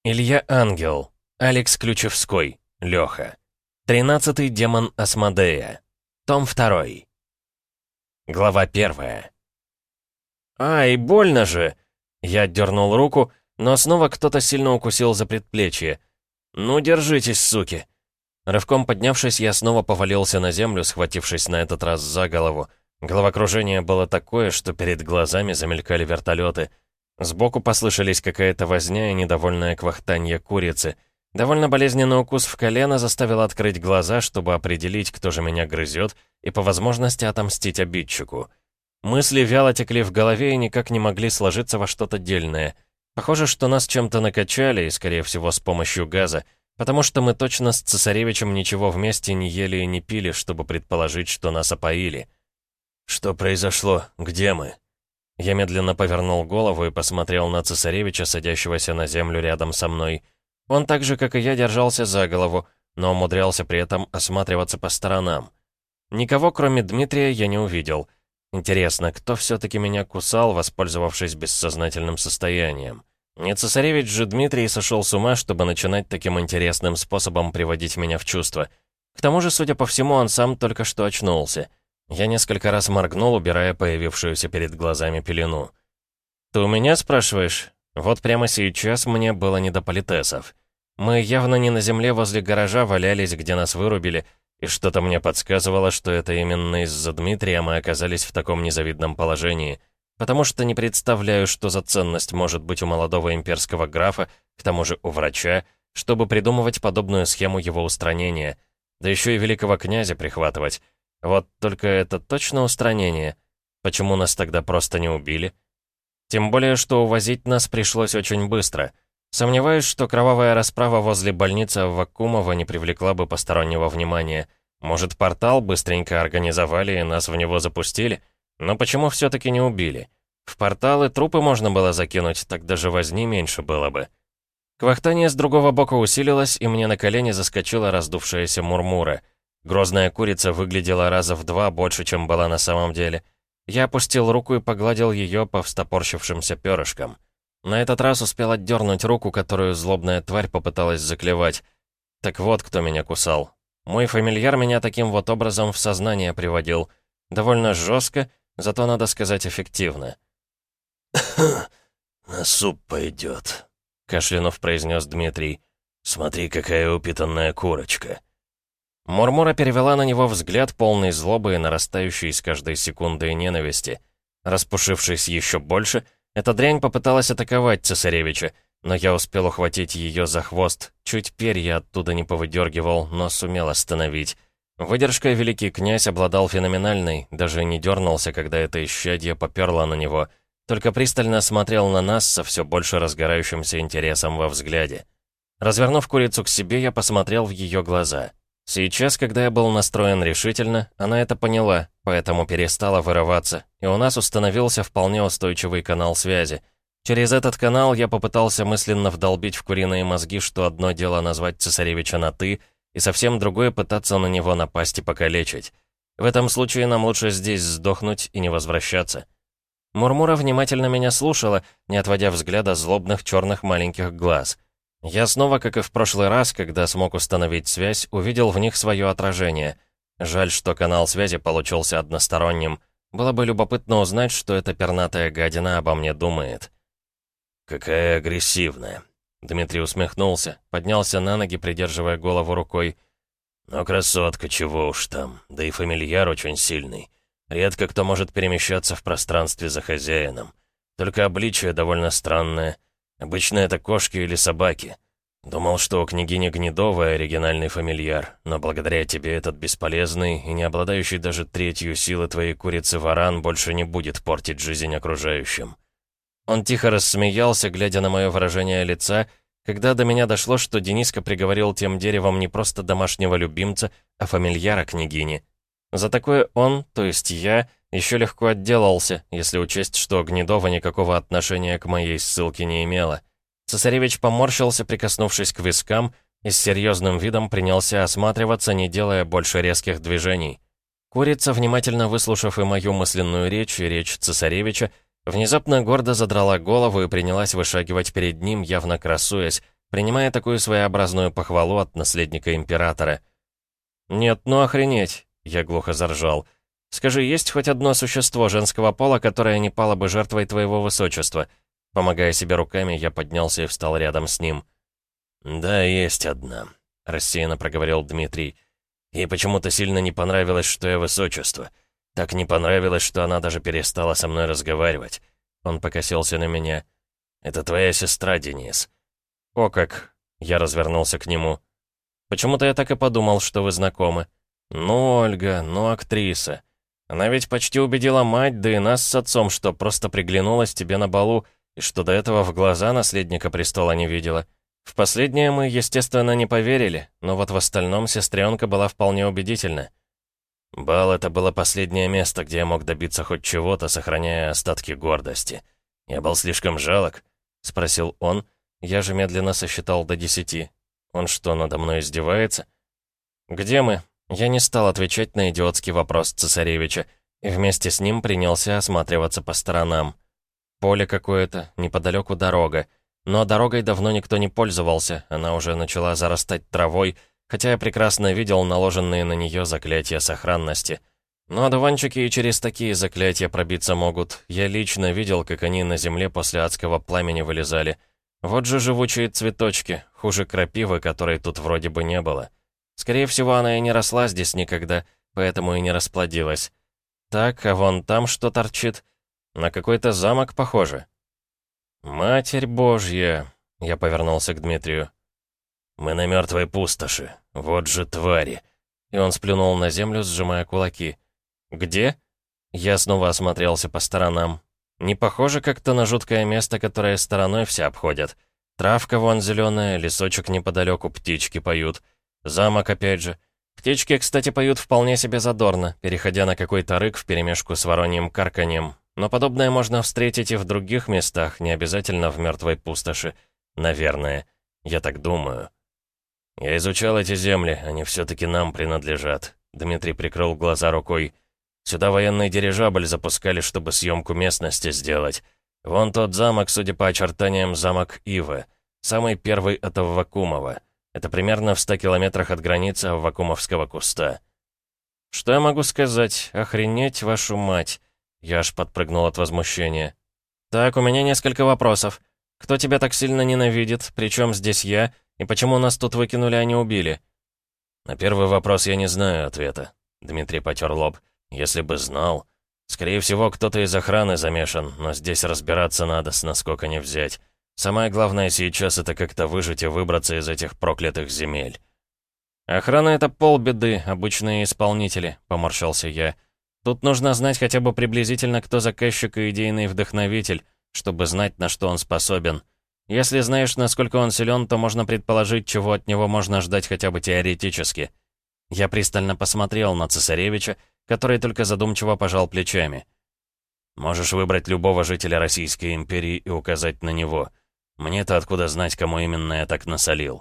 Илья Ангел. Алекс Ключевской. Лёха. 13-й демон Асмодея. Том 2. Глава 1. «Ай, больно же!» Я дернул руку, но снова кто-то сильно укусил за предплечье. «Ну, держитесь, суки!» Рывком поднявшись, я снова повалился на землю, схватившись на этот раз за голову. Головокружение было такое, что перед глазами замелькали вертолеты. Сбоку послышались какая-то возня и недовольное квахтанье курицы. Довольно болезненный укус в колено заставил открыть глаза, чтобы определить, кто же меня грызет, и по возможности отомстить обидчику. Мысли вяло текли в голове и никак не могли сложиться во что-то дельное. Похоже, что нас чем-то накачали, и, скорее всего, с помощью газа, потому что мы точно с цесаревичем ничего вместе не ели и не пили, чтобы предположить, что нас опоили. «Что произошло? Где мы?» Я медленно повернул голову и посмотрел на цесаревича, садящегося на землю рядом со мной. Он так же, как и я, держался за голову, но умудрялся при этом осматриваться по сторонам. Никого, кроме Дмитрия, я не увидел. Интересно, кто все-таки меня кусал, воспользовавшись бессознательным состоянием? Не цесаревич же Дмитрий сошел с ума, чтобы начинать таким интересным способом приводить меня в чувство. К тому же, судя по всему, он сам только что очнулся. Я несколько раз моргнул, убирая появившуюся перед глазами пелену. «Ты у меня спрашиваешь? Вот прямо сейчас мне было не до политесов. Мы явно не на земле возле гаража валялись, где нас вырубили, и что-то мне подсказывало, что это именно из-за Дмитрия мы оказались в таком незавидном положении, потому что не представляю, что за ценность может быть у молодого имперского графа, к тому же у врача, чтобы придумывать подобную схему его устранения, да еще и великого князя прихватывать. Вот только это точно устранение. Почему нас тогда просто не убили? Тем более, что увозить нас пришлось очень быстро. Сомневаюсь, что кровавая расправа возле больницы Аввакумова не привлекла бы постороннего внимания. Может, портал быстренько организовали и нас в него запустили? Но почему все-таки не убили? В порталы трупы можно было закинуть, так даже возни меньше было бы. Квахтание с другого бока усилилось, и мне на колени заскочила раздувшаяся Мурмура. Грозная курица выглядела раза в 2 больше, чем была на самом деле. Я опустил руку и погладил ее по встопорщившимся перышкам. На этот раз успел отдернуть руку, которую злобная тварь попыталась заклевать. Так вот, кто меня кусал. Мой фамильяр меня таким вот образом в сознание приводил. Довольно жестко, зато, надо сказать, эффективно. «На суп пойдет», — кашлянув произнес Дмитрий. «Смотри, какая упитанная курочка». Мурмура перевела на него взгляд, полный злобы и нарастающей с каждой секундой ненависти. Распушившись еще больше, эта дрянь попыталась атаковать цесаревича, но я успел ухватить ее за хвост, чуть перья оттуда не повыдергивал, но сумел остановить. Выдержкой великий князь обладал феноменальной, даже не дернулся, когда это исчадье поперло на него, только пристально смотрел на нас со все больше разгорающимся интересом во взгляде. Развернув курицу к себе, я посмотрел в ее глаза. Сейчас, когда я был настроен решительно, она это поняла, поэтому перестала вырываться, и у нас установился вполне устойчивый канал связи. Через этот канал я попытался мысленно вдолбить в куриные мозги, что одно дело назвать цесаревича на «ты», и совсем другое пытаться на него напасть и покалечить. В этом случае нам лучше здесь сдохнуть и не возвращаться. Мурмура внимательно меня слушала, не отводя взгляда злобных черных маленьких глаз. Я снова, как и в прошлый раз, когда смог установить связь, увидел в них свое отражение. Жаль, что канал связи получился односторонним. Было бы любопытно узнать, что эта пернатая гадина обо мне думает. «Какая агрессивная!» Дмитрий усмехнулся, поднялся на ноги, придерживая голову рукой. «Но красотка, чего уж там, да и фамильяр очень сильный. Редко кто может перемещаться в пространстве за хозяином. Только обличие довольно странное. Обычно это кошки или собаки. Думал, что у княгини Гнедовой оригинальный фамильяр, но благодаря тебе этот бесполезный и не обладающий даже третью силы твоей курицы варан больше не будет портить жизнь окружающим». Он тихо рассмеялся, глядя на мое выражение лица, когда до меня дошло, что Дениска приговорил тем деревом не просто домашнего любимца, а фамильяра княгини. За такое он, то есть я, еще легко отделался, если учесть, что Гнедова никакого отношения к моей ссылке не имела. Цесаревич поморщился, прикоснувшись к вискам, и с серьезным видом принялся осматриваться, не делая больше резких движений. Курица, внимательно выслушав и мою мысленную речь, и речь цесаревича, внезапно гордо задрала голову и принялась вышагивать перед ним, явно красуясь, принимая такую своеобразную похвалу от наследника императора. «Нет, ну охренеть!» — я глухо заржал. «Скажи, есть хоть одно существо женского пола, которое не пало бы жертвой твоего высочества?» Помогая себе руками, я поднялся и встал рядом с ним. «Да, есть одна», — рассеянно проговорил Дмитрий. «Ей почему-то сильно не понравилось, что я высочество. Так не понравилось, что она даже перестала со мной разговаривать». Он покосился на меня. «Это твоя сестра, Денис». «О как!» — я развернулся к нему. «Почему-то я так и подумал, что вы знакомы. Ну, Ольга, ну, актриса. Она ведь почти убедила мать, да и нас с отцом, что просто приглянулась тебе на балу, и что до этого в глаза наследника престола не видела. В последнее мы, естественно, не поверили, но вот в остальном сестренка была вполне убедительна». «Бал — это было последнее место, где я мог добиться хоть чего-то, сохраняя остатки гордости. Я был слишком жалок?» — спросил он. Я же медленно сосчитал до 10. Он что, надо мной издевается? «Где мы?» Я не стал отвечать на идиотский вопрос цесаревича, и вместе с ним принялся осматриваться по сторонам. Поле какое-то, неподалеку дорога. Но дорогой давно никто не пользовался, она уже начала зарастать травой, хотя я прекрасно видел наложенные на нее заклятия сохранности. Но одуванчики и через такие заклятия пробиться могут. Я лично видел, как они на земле после адского пламени вылезали. Вот же живучие цветочки, хуже крапивы, которой тут вроде бы не было. Скорее всего, она и не росла здесь никогда, поэтому и не расплодилась. Так, а вон там что торчит? На какой-то замок похоже. «Матерь Божья!» — я повернулся к Дмитрию. «Мы на мертвой пустоши. Вот же твари!» И он сплюнул на землю, сжимая кулаки. «Где?» Я снова осмотрелся по сторонам. Не похоже как-то на жуткое место, которое стороной все обходят. Травка вон зеленая, лесочек неподалеку, птички поют. Замок опять же. Птички, кстати, поют вполне себе задорно, переходя на какой-то рык вперемешку с вороньим карканьем. Но подобное можно встретить и в других местах, не обязательно в мертвой пустоши. Наверное. Я так думаю. «Я изучал эти земли, они все-таки нам принадлежат». Дмитрий прикрыл глаза рукой. «Сюда военный дирижабль запускали, чтобы съемку местности сделать. Вон тот замок, судя по очертаниям, замок Ива. Самый первый от Аввакумова. Это примерно в 100 километрах от границы Аввакумовского куста». «Что я могу сказать? Охренеть, вашу мать!» Я аж подпрыгнул от возмущения. «Так, у меня несколько вопросов. Кто тебя так сильно ненавидит? Причем здесь я? И почему нас тут выкинули, а не убили?» «На первый вопрос я не знаю ответа». Дмитрий потер лоб. «Если бы знал. Скорее всего, кто-то из охраны замешан, но здесь разбираться надо, с наскока не взять. Самое главное сейчас — это как-то выжить и выбраться из этих проклятых земель». «Охрана — это полбеды, обычные исполнители», — поморщился я. «Тут нужно знать хотя бы приблизительно, кто заказчик и идейный вдохновитель, чтобы знать, на что он способен. Если знаешь, насколько он силен, то можно предположить, чего от него можно ждать хотя бы теоретически». Я пристально посмотрел на цесаревича, который только задумчиво пожал плечами. «Можешь выбрать любого жителя Российской империи и указать на него. Мне-то откуда знать, кому именно я так насолил?»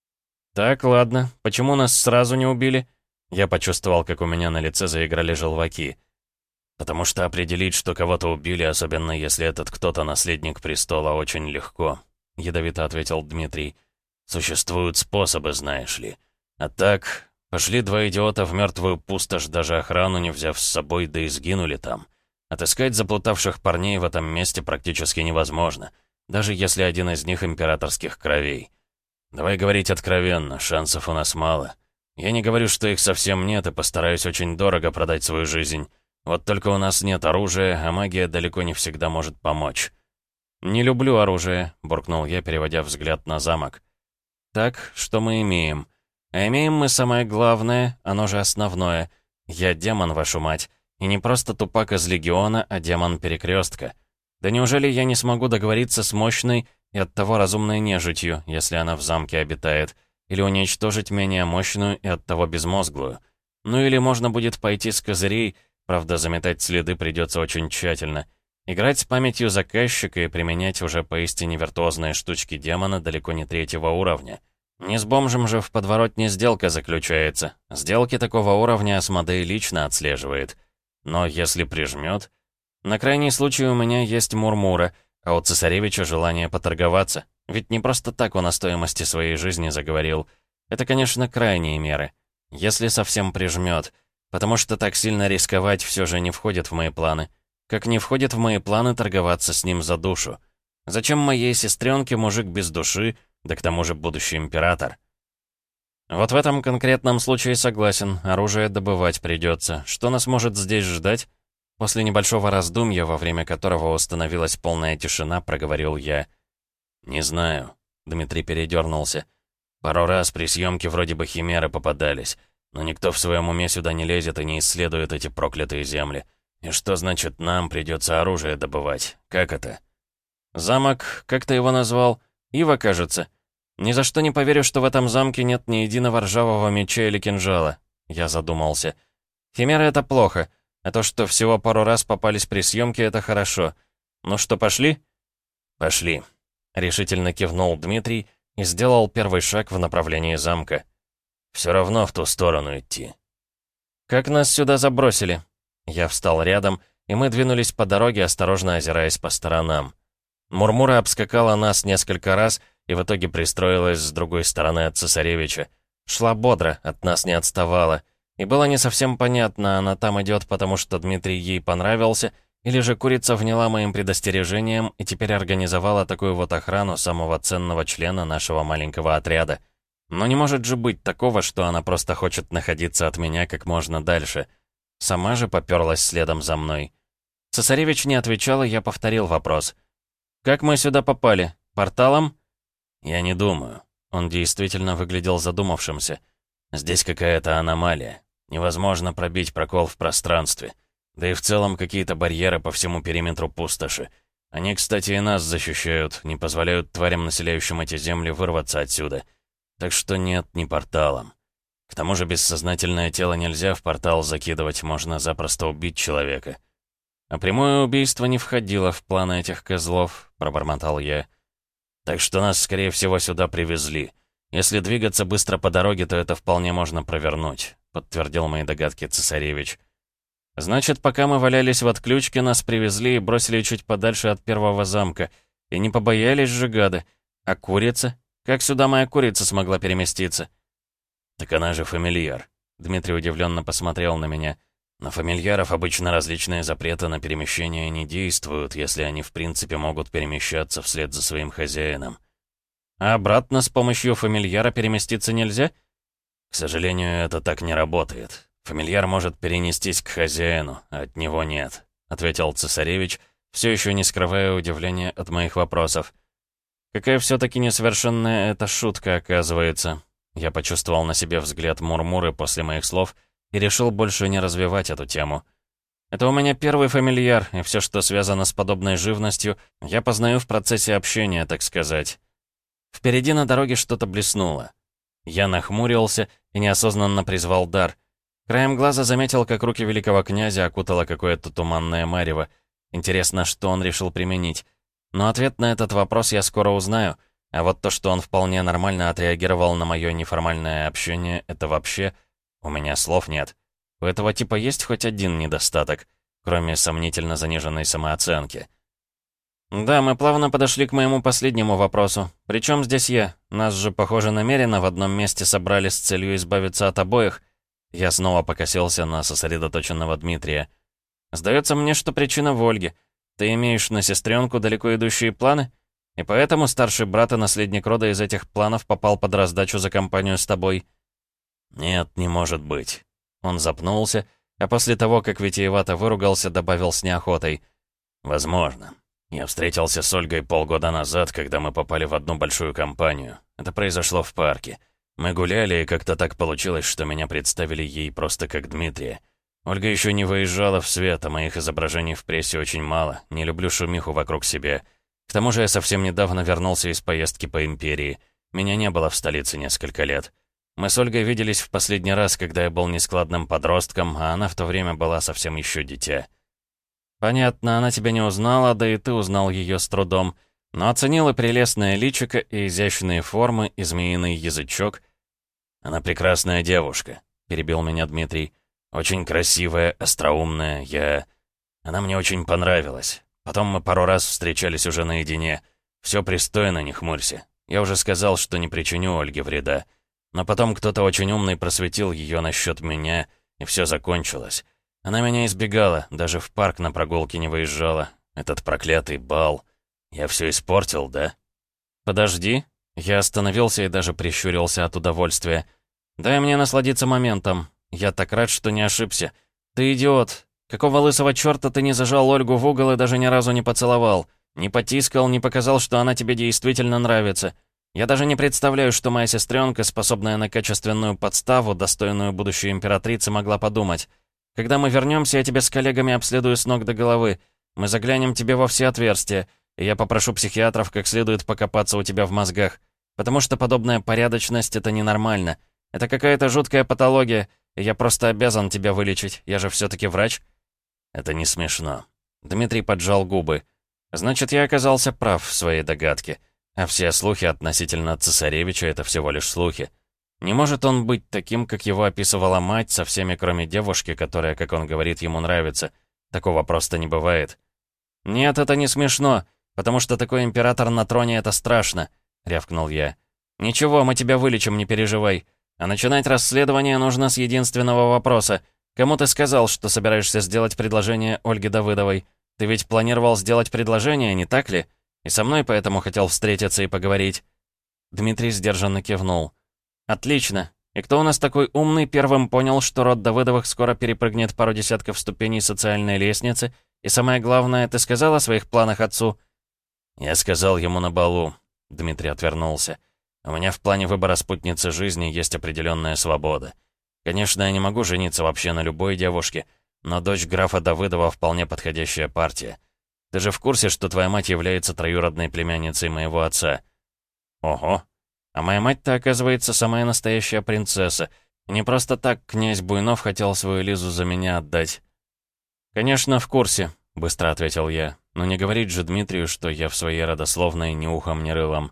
«Так, ладно. Почему нас сразу не убили?» Я почувствовал, как у меня на лице заиграли желваки. «Потому что определить, что кого-то убили, особенно если этот кто-то наследник престола, очень легко», — ядовито ответил Дмитрий. «Существуют способы, знаешь ли. А так, пошли два идиота в мертвую пустошь, даже охрану не взяв с собой, да и сгинули там. Отыскать заплутавших парней в этом месте практически невозможно, даже если один из них императорских кровей. Давай говорить откровенно, шансов у нас мало. Я не говорю, что их совсем нет, и постараюсь очень дорого продать свою жизнь. Вот только у нас нет оружия, а магия далеко не всегда может помочь». «Не люблю оружие», — буркнул я, переводя взгляд на замок. «Так, что мы имеем? А имеем мы самое главное, оно же основное. Я демон, вашу мать. И не просто тупак из Легиона, а демон Перекрестка. Да неужели я не смогу договориться с мощной и оттого разумной нежитью, если она в замке обитает, или уничтожить менее мощную и оттого безмозглую? Ну или можно будет пойти с козырей, правда, заметать следы придется очень тщательно. Играть с памятью заказчика и применять уже поистине виртуозные штучки демона далеко не 3-го уровня. Не с бомжем же в подворотне сделка заключается. Сделки такого уровня Асмодей лично отслеживает. Но если прижмет... На крайний случай у меня есть Мурмура, а у цесаревича желание поторговаться. Ведь не просто так он о стоимости своей жизни заговорил. Это, конечно, крайние меры. Если совсем прижмет. Потому что так сильно рисковать все же не входит в мои планы. Как не входит в мои планы торговаться с ним за душу. Зачем моей сестренке мужик без души, да к тому же будущий император? Вот в этом конкретном случае согласен, оружие добывать придется. Что нас может здесь ждать? После небольшого раздумья, во время которого установилась полная тишина, проговорил я. «Не знаю», — Дмитрий передернулся. «Пару раз при съемке вроде бы химеры попадались, но никто в своем уме сюда не лезет и не исследует эти проклятые земли. И что значит нам придется оружие добывать? Как это?» «Замок, как ты его назвал? Ива, кажется. Ни за что не поверю, что в этом замке нет ни единого ржавого меча или кинжала». Я задумался. «Химеры — это плохо, а то, что всего пару раз попались при съемке, это хорошо. Ну что, пошли?» «Пошли», — решительно кивнул Дмитрий и сделал первый шаг в направлении замка. «Все равно в ту сторону идти». «Как нас сюда забросили?» Я встал рядом, и мы двинулись по дороге, осторожно озираясь по сторонам. Мурмура обскакала нас несколько раз и в итоге пристроилась с другой стороны от цесаревича. Шла бодро, от нас не отставала. И было не совсем понятно, она там идет, потому что Дмитрий ей понравился, или же курица вняла моим предостережением и теперь организовала такую вот охрану самого ценного члена нашего маленького отряда. Но не может же быть такого, что она просто хочет находиться от меня как можно дальше. Сама же попёрлась следом за мной. Цесаревич не отвечал, и я повторил вопрос. «Как мы сюда попали? Порталом?» «Я не думаю». Он действительно выглядел задумавшимся. «Здесь какая-то аномалия. Невозможно пробить прокол в пространстве. Да и в целом какие-то барьеры по всему периметру пустоши. Они, кстати, и нас защищают, не позволяют тварям, населяющим эти земли, вырваться отсюда. Так что нет, не порталом. К тому же бессознательное тело нельзя в портал закидывать, можно запросто убить человека». «А прямое убийство не входило в планы этих козлов», — пробормотал я. «Так что нас, скорее всего, сюда привезли. Если двигаться быстро по дороге, то это вполне можно провернуть», — подтвердил мои догадки цесаревич. «Значит, пока мы валялись в отключке, нас привезли и бросили чуть подальше от первого замка. И не побоялись же гады. А курица? Как сюда моя курица смогла переместиться?» «Так она же фамильяр», — Дмитрий удивленно посмотрел на меня. «На фамильяров обычно различные запреты на перемещение не действуют, если они в принципе могут перемещаться вслед за своим хозяином». «А обратно с помощью фамильяра переместиться нельзя?» «К сожалению, это так не работает. Фамильяр может перенестись к хозяину, а от него нет», — ответил цесаревич, все еще не скрывая удивления от моих вопросов. «Какая все-таки несовершенная эта шутка, оказывается». Я почувствовал на себе взгляд Мурмуры после моих слов и решил больше не развивать эту тему. Это у меня первый фамильяр, и все, что связано с подобной живностью, я познаю в процессе общения, так сказать. Впереди на дороге что-то блеснуло. Я нахмурился и неосознанно призвал дар. Краем глаза заметил, как руки великого князя окутало какое-то туманное марево. Интересно, что он решил применить. Но ответ на этот вопрос я скоро узнаю, а вот то, что он вполне нормально отреагировал на мое неформальное общение, это вообще... У меня слов нет. У этого типа есть хоть один недостаток, кроме сомнительно заниженной самооценки. «Да, мы плавно подошли к моему последнему вопросу. Причем здесь я? Нас же, похоже, намеренно в одном месте собрали с целью избавиться от обоих». Я снова покосился на сосредоточенного Дмитрия. «Сдается мне, что причина в Ольге. Ты имеешь на сестренку далеко идущие планы? И поэтому старший брат и наследник рода из этих планов попал под раздачу за компанию с тобой?» «Нет, не может быть». Он запнулся, а после того, как витиевато выругался, добавил с неохотой. «Возможно. Я встретился с Ольгой полгода назад, когда мы попали в одну большую компанию. Это произошло в парке. Мы гуляли, и как-то так получилось, что меня представили ей просто как Дмитрия. Ольга еще не выезжала в свет, а моих изображений в прессе очень мало. Не люблю шумиху вокруг себя. К тому же я совсем недавно вернулся из поездки по империи. Меня не было в столице несколько лет. Мы с Ольгой виделись в последний раз, когда я был нескладным подростком, а она в то время была совсем еще дитя». «Понятно, она тебя не узнала, да и ты узнал ее с трудом, но оценила прелестное личико и изящные формы, и змеиный язычок». «Она прекрасная девушка», — перебил меня Дмитрий. «Очень красивая, остроумная, Она мне очень понравилась. Потом мы пару раз встречались уже наедине. Все пристойно, не хмурься. Я уже сказал, что не причиню Ольге вреда. Но потом кто-то очень умный просветил ее насчет меня, и все закончилось. Она меня избегала, даже в парк на прогулке не выезжала. Этот проклятый бал. Я все испортил, да? Подожди. Я остановился и даже прищурился от удовольствия. Дай мне насладиться моментом. Я так рад, что не ошибся. Ты идиот. Какого лысого черта ты не зажал Ольгу в угол и даже ни разу не поцеловал? Не потискал, не показал, что она тебе действительно нравится. Я даже не представляю, что моя сестренка, способная на качественную подставу, достойную будущей императрицы, могла подумать. Когда мы вернемся, я тебя с коллегами обследую с ног до головы. Мы заглянем тебе во все отверстия, и я попрошу психиатров как следует покопаться у тебя в мозгах. Потому что подобная порядочность — это ненормально. Это какая-то жуткая патология, и я просто обязан тебя вылечить. Я же все-таки врач. Это не смешно. Дмитрий поджал губы. Значит, я оказался прав в своей догадке. А все слухи относительно цесаревича — это всего лишь слухи. Не может он быть таким, как его описывала мать, со всеми, кроме девушки, которая, как он говорит, ему нравится. Такого просто не бывает. «Нет, это не смешно, потому что такой император на троне — это страшно», — рявкнул я. «Ничего, мы тебя вылечим, не переживай. А начинать расследование нужно с единственного вопроса. Кому ты сказал, что собираешься сделать предложение Ольге Давыдовой? Ты ведь планировал сделать предложение, не так ли? И со мной поэтому хотел встретиться и поговорить». Дмитрий сдержанно кивнул. «Отлично. И кто у нас такой умный первым понял, что род Давыдовых скоро перепрыгнет пару десятков ступеней социальной лестницы? И самое главное, ты сказал о своих планах отцу?» «Я сказал ему на балу». Дмитрий отвернулся. «У меня в плане выбора спутницы жизни есть определенная свобода. Конечно, я не могу жениться вообще на любой девушке, но дочь графа Давыдова вполне подходящая партия. Ты же в курсе, что твоя мать является троюродной племянницей моего отца?» «Ого. А моя мать-то, оказывается, самая настоящая принцесса. Не просто так князь Буйнов хотел свою Лизу за меня отдать». «Конечно, в курсе», — быстро ответил я. «Но не говорить же Дмитрию, что я в своей родословной ни ухом, ни рылом».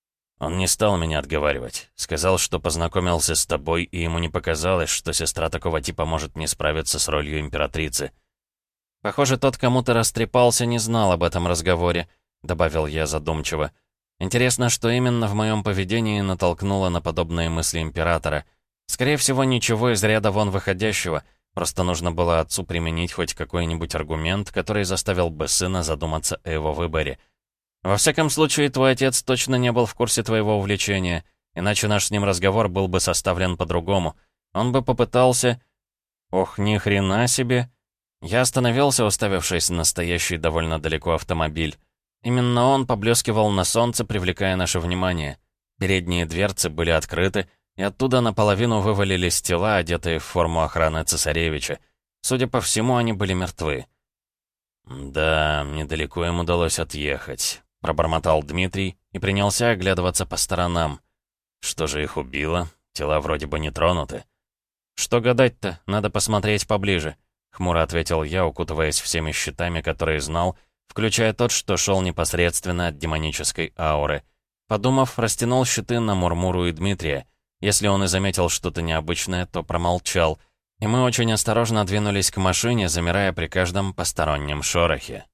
Он не стал меня отговаривать. Сказал, что познакомился с тобой, и ему не показалось, что сестра такого типа может не справиться с ролью императрицы. «Похоже, тот, кому ты растрепался, не знал об этом разговоре», — добавил я задумчиво. «Интересно, что именно в моем поведении натолкнуло на подобные мысли императора. Скорее всего, ничего из ряда вон выходящего, просто нужно было отцу применить хоть какой-нибудь аргумент, который заставил бы сына задуматься о его выборе. Во всяком случае, твой отец точно не был в курсе твоего увлечения, иначе наш с ним разговор был бы составлен по-другому. Он бы попытался...» «Ох, ни хрена себе!» Я остановился, уставившись на стоящий довольно далеко автомобиль. Именно он поблескивал на солнце, привлекая наше внимание. Передние дверцы были открыты, и оттуда наполовину вывалились тела, одетые в форму охраны цесаревича. Судя по всему, они были мертвы. «Да, недалеко им удалось отъехать», — пробормотал Дмитрий и принялся оглядываться по сторонам. «Что же их убило? Тела вроде бы не тронуты». «Что гадать-то? Надо посмотреть поближе», — хмуро ответил я, укутываясь всеми щитами, которые знал, включая тот, что шел непосредственно от демонической ауры. Подумав, растянул щиты на Мурмуру и Дмитрия. Если он и заметил что-то необычное, то промолчал, и мы очень осторожно двинулись к машине, замирая при каждом постороннем шорохе.